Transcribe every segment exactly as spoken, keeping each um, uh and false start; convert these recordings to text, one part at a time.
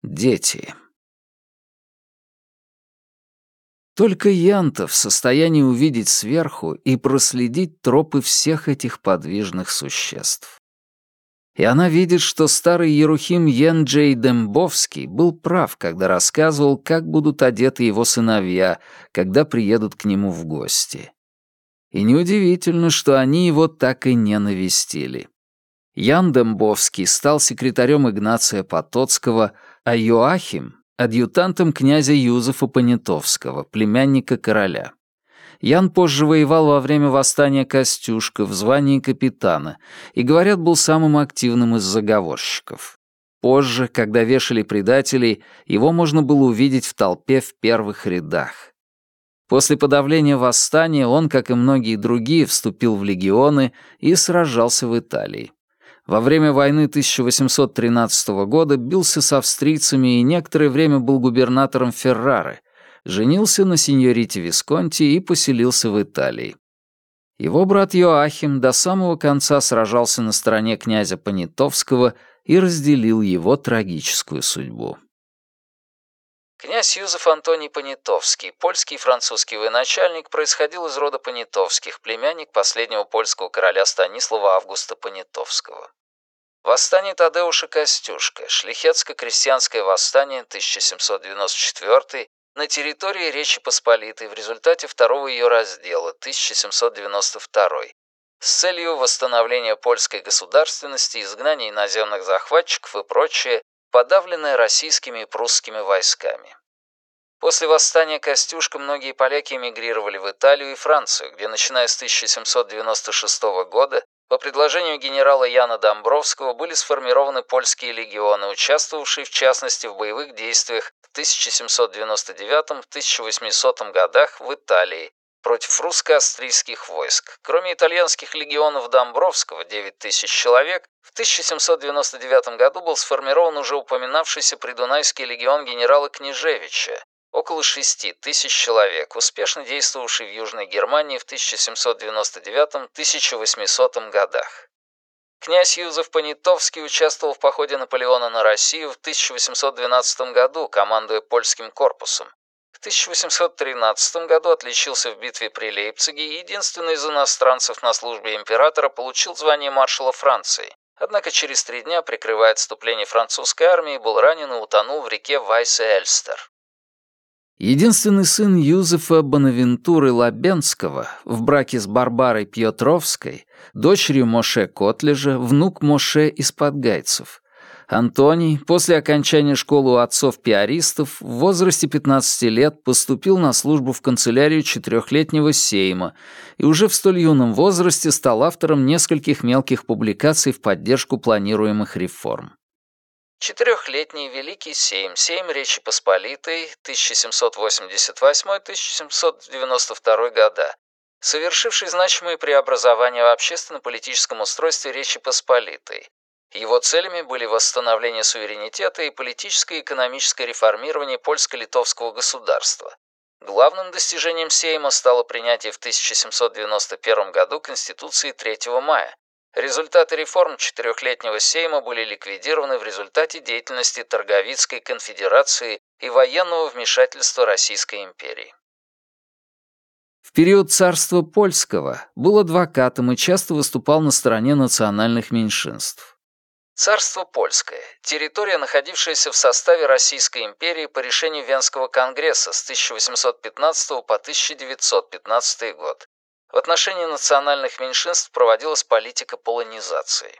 Дети. Только Янта в состоянии увидеть сверху и проследить тропы всех этих подвижных существ. И она видит, что старый Ерухим Янджей Дембовский был прав, когда рассказывал, как будут одеты его сыновья, когда приедут к нему в гости. И неудивительно, что они его так и не навестили. Ян Дембовский стал секретарем Игнация Потоцкого, а Йоахим — адъютантом князя Юзефа Понятовского, племянника короля. Ян позже воевал во время восстания Костюшка в звании капитана и, говорят, был самым активным из заговорщиков. Позже, когда вешали предателей, его можно было увидеть в толпе в первых рядах. После подавления восстания он, как и многие другие, вступил в легионы и сражался в Италии. Во время войны тысяча восемьсот тринадцатого года бился с австрийцами и некоторое время был губернатором Феррары, женился на сеньорите Висконти и поселился в Италии. Его брат Йоахим до самого конца сражался на стороне князя Понятовского и разделил его трагическую судьбу. Князь Юзеф Антоний Понятовский, польский и французский военачальник, происходил из рода Понятовских, племянник последнего польского короля Станислава Августа Понятовского. Восстание Тадеуша Костюшка, шляхетско-крестьянское восстание тысяча семьсот девяносто четвёртый, на территории Речи Посполитой в результате второго ее раздела тысяча семьсот девяносто второй с целью восстановления польской государственности, изгнания иноземных захватчиков и прочее, подавленное российскими и прусскими войсками. После восстания Костюшка многие поляки эмигрировали в Италию и Францию, где, начиная с тысяча семьсот девяносто шестого года, по предложению генерала Яна Домбровского были сформированы польские легионы, участвовавшие в частности в боевых действиях в тысяча семьсот девяносто девятом — тысяча восьмисотом годах в Италии против русско-австрийских войск. Кроме итальянских легионов Домбровского, девять тысяч человек, в тысяча семьсот девяносто девятом году был сформирован уже упоминавшийся Придунайский легион генерала Княжевича, около шести тысяч человек, успешно действовавший в Южной Германии в тысяча семьсот девяносто девятом — тысяча восьмисотом годах. Князь Юзеф Понятовский участвовал в походе Наполеона на Россию в тысяча восемьсот двенадцатом году, командуя польским корпусом. В тысяча восемьсот тринадцатом году отличился в битве при Лейпциге и единственный из иностранцев на службе императора получил звание маршала Франции. Однако через три дня, прикрывая отступление французской армии, был ранен и утонул в реке Вайсе-Эльстер. Единственный сын Юзефа Бонавентуры Лабенского в браке с Барбарой Пьетровской, дочерью Моше Котлежа, внук Моше из Подгайцев. Антоний после окончания школы у отцов-пиаристов в возрасте пятнадцати лет поступил на службу в канцелярию четырехлетнего Сейма и уже в столь юном возрасте стал автором нескольких мелких публикаций в поддержку планируемых реформ. Четырехлетний Великий Сейм, Сейм Речи Посполитой, тысяча семьсот восемьдесят восьмой — тысяча семьсот девяносто второй года, совершивший значимые преобразования в общественно-политическом устройстве Речи Посполитой. Его целями были восстановление суверенитета и политическое и экономическое реформирование польско-литовского государства. Главным достижением Сейма стало принятие в тысяча семьсот девяносто первом году Конституции третьего мая. Результаты реформ четырехлетнего Сейма были ликвидированы в результате деятельности Торговицкой конфедерации и военного вмешательства Российской империи. В период царства польского был адвокатом и часто выступал на стороне национальных меньшинств. Царство польское – территория, находившаяся в составе Российской империи по решению Венского конгресса с тысяча восемьсот пятнадцатого по тысяча девятьсот пятнадцатый год. В отношении национальных меньшинств проводилась политика полонизации.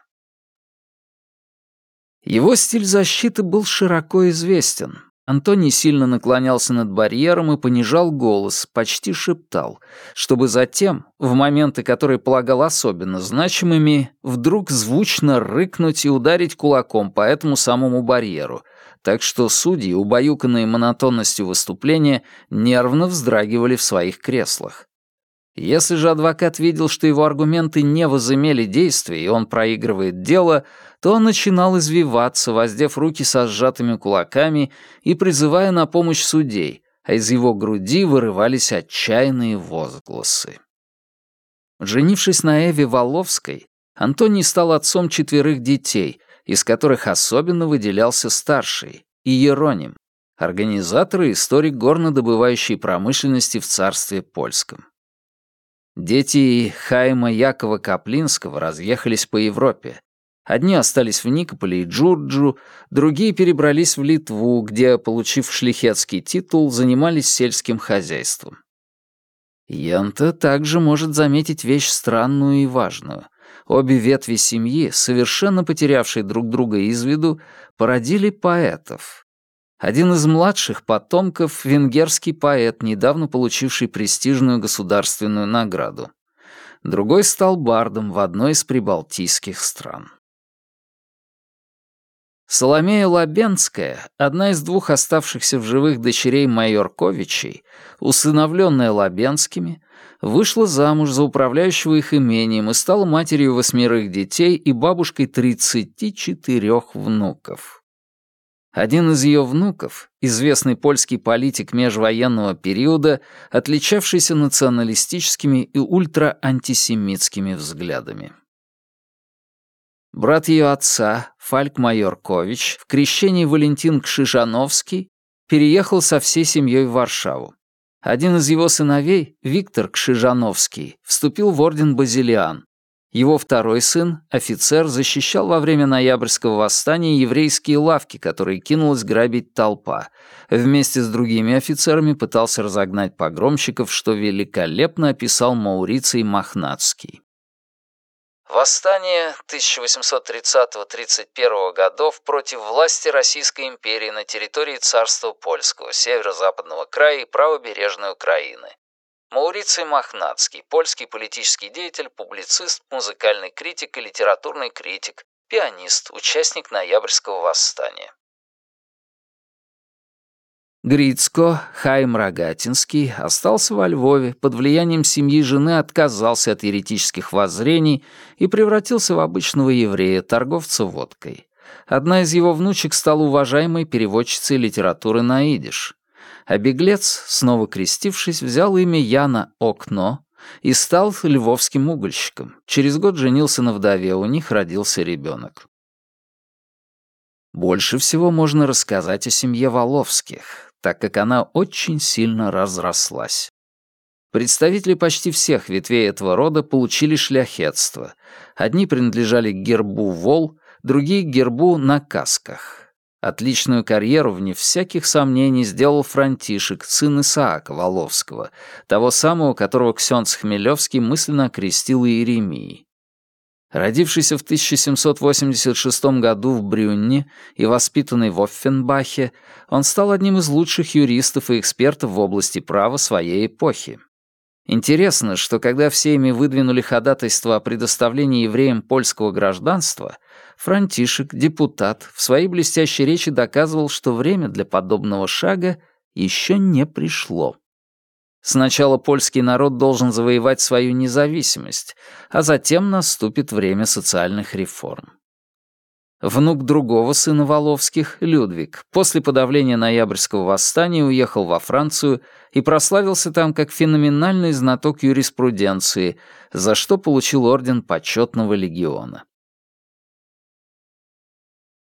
Его стиль защиты был широко известен. Антоний сильно наклонялся над барьером и понижал голос, почти шептал, чтобы затем, в моменты, которые полагал особенно значимыми, вдруг звучно рыкнуть и ударить кулаком по этому самому барьеру, так что судьи, убаюканные монотонностью выступления, нервно вздрагивали в своих креслах. Если же адвокат видел, что его аргументы не возымели действия, и он проигрывает дело, то он начинал извиваться, воздев руки со сжатыми кулаками и призывая на помощь судей, а из его груди вырывались отчаянные возгласы. Женившись на Эве Воловской, Антоний стал отцом четверых детей, из которых особенно выделялся старший, и Ероним, организатор и историк горнодобывающей промышленности в царстве польском. Дети Хайма Якова Каплинского разъехались по Европе. Одни остались в Никополе и Джурджу, другие перебрались в Литву, где, получив шляхетский титул, занимались сельским хозяйством. Йента также может заметить вещь странную и важную. Обе ветви семьи, совершенно потерявшие друг друга из виду, породили поэтов. Один из младших потомков — венгерский поэт, недавно получивший престижную государственную награду. Другой стал бардом в одной из прибалтийских стран. Соломея Лабенская, одна из двух оставшихся в живых дочерей Майорковичей, усыновленная Лабенскими, вышла замуж за управляющего их имением и стала матерью восьмерых детей и бабушкой тридцати четырёх внуков. Один из ее внуков, известный польский политик межвоенного периода, отличавшийся националистическими и ультраантисемитскими взглядами. Брат ее отца, Фальк Майоркович, в крещении Валентин Кшижановский, переехал со всей семьей в Варшаву. Один из его сыновей, Виктор Кшижановский, вступил в орден Базилиан. Его второй сын, офицер, защищал во время ноябрьского восстания еврейские лавки, которые кинулась грабить толпа. Вместе с другими офицерами пытался разогнать погромщиков, что великолепно описал Мауриций Мохнатский. Восстание тысяча восемьсот тридцатого — тридцать первого годов против власти Российской империи на территории царства Польского, северо-западного края и правобережной Украины. Мауриций Мохнатский, польский политический деятель, публицист, музыкальный критик и литературный критик, пианист, участник ноябрьского восстания. Грицко, Хайм Рогатинский, остался во Львове, под влиянием семьи жены отказался от еретических воззрений и превратился в обычного еврея, торговца водкой. Одна из его внучек стала уважаемой переводчицей литературы на идиш. А беглец, снова крестившись, взял имя Яна Окно и стал львовским угольщиком. Через год женился на вдове, у них родился ребенок. Больше всего можно рассказать о семье Воловских, так как она очень сильно разрослась. Представители почти всех ветвей этого рода получили шляхетство. Одни принадлежали к гербу Вол, другие — к гербу на касках. Отличную карьеру, вне всяких сомнений, сделал Франтишек, сын Исаака Воловского, того самого, которого ксёндз Хмелевский мысленно окрестил Иеремией. Родившийся в тысяча семьсот восемьдесят шестом году в Брюнне и воспитанный в Оффенбахе, он стал одним из лучших юристов и экспертов в области права своей эпохи. Интересно, что когда все ими выдвинули ходатайство о предоставлении евреям польского гражданства, Франтишек, депутат, в своей блестящей речи доказывал, что время для подобного шага еще не пришло. Сначала польский народ должен завоевать свою независимость, а затем наступит время социальных реформ. Внук другого сына Воловских, Людвиг, после подавления ноябрьского восстания уехал во Францию и прославился там как феноменальный знаток юриспруденции, за что получил орден почетного легиона.